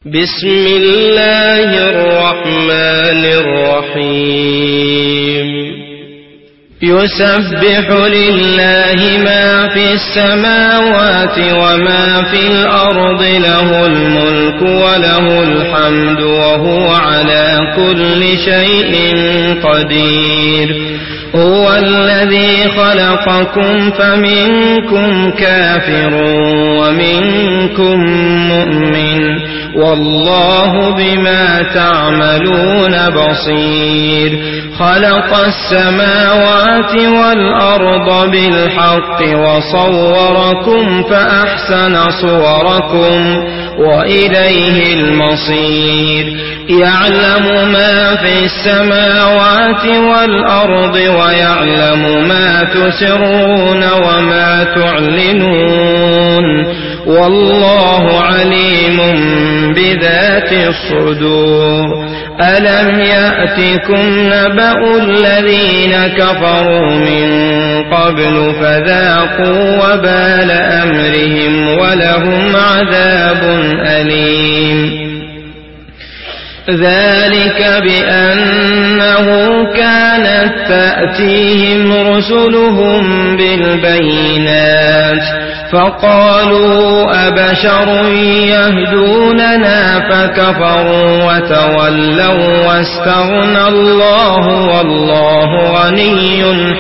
بسم الله الرحمن الرحيم يسبح لله ما في السماوات وما في الأرض له الملك وله الحمد وهو على كل شيء قدير هو الذي خلقكم فمنكم كافر ومنكم مؤمن والله بما تعملون بصير خلق السماوات والأرض بالحق وصوركم فأحسن صوركم وإليه المصير يعلم ما في السماوات والأرض ويعلم ما تسرون وما تعلنون والله عليم بذات الصدور ألم يأتكم نبأ الذين كفروا من قبل فذاقوا وبال أمرهم ولهم عذاب أليم ذلك بأنه كانت تأتيهم رسلهم بالبينات فقالوا أبشر يهدوننا فكفروا وتولوا واستغنى الله والله غني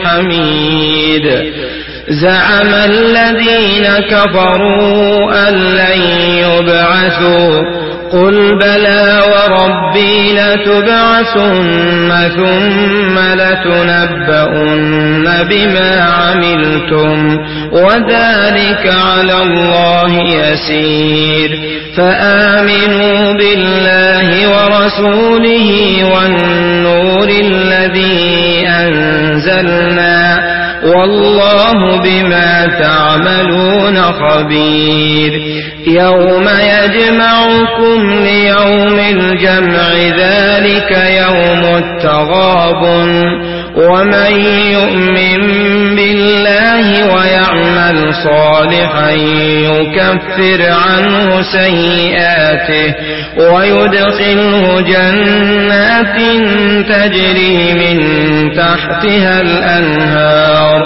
حميد زعم الذين كفروا أن لن يبعثوا قل بلى وربي لتبعثن ثم لتنبؤن بما عملتم وذلك على الله يسير فآمنوا بالله ورسوله والنور الذي أنزلنا والله بما تعملون خبير يوم يجمعكم ليوم الجمع ذلك يوم التغابن ومن يؤمن بالله ويعمل صالحا يكفر عنه سيئاته ويدخله جنات تجري من تحتها الأنهار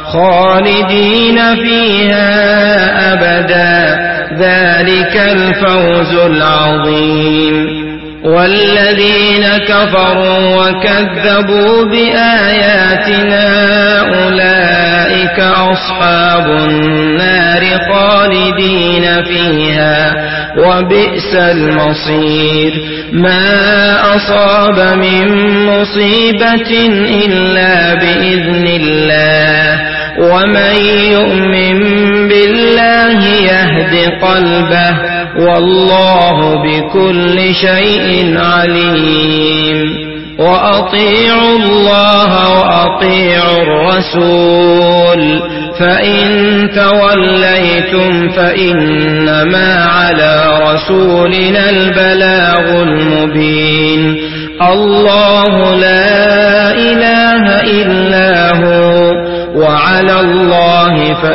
خالدين فيها أبدا ذلك الفوز العظيم والذين كفروا وكذبوا بآياتنا أولئك أصحاب النار خالدين فيها وبئس المصير ما أصاب من مصيبة إلا بإذن الله ومن يؤمن بالله يهد قلبه والله بكل شيء عليم وأطيعوا الله وأطيعوا الرسول فإن توليتم فإنما على رسولنا البلاغ المبين الله لا إله إلا هو وعلى الله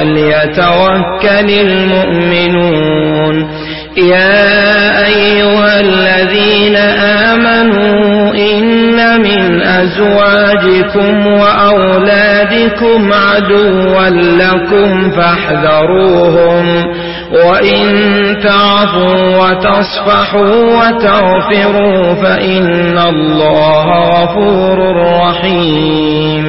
فليتوكل المؤمنون يا أيها الذين آمنوا إن من أزواجكم وأولادكم عدوا لكم فاحذروهم وإن تعفوا وتصفحوا وتغفروا فإن الله غفور رحيم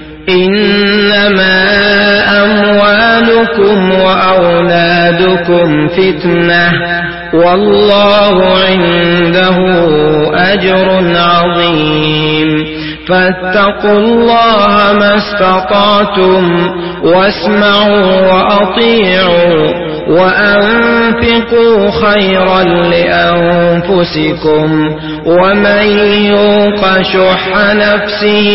إنما أموالكم وأولادكم فتنة والله عنده أجر عظيم فاتقوا الله ما استطعتم واسمعوا وأطيعوا وأنفقوا خيرا لأنفسكم ومن يوق شح نفسه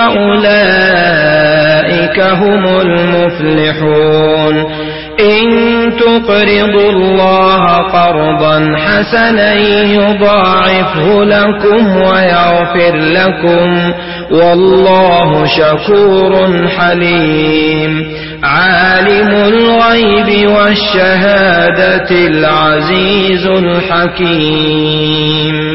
فأولئك هم المفلحون إن تقرضوا الله قرضا حسنا يضاعفه لكم ويغفر لكم والله شكور حليم عالم الغيب والشهادة العزيز الحكيم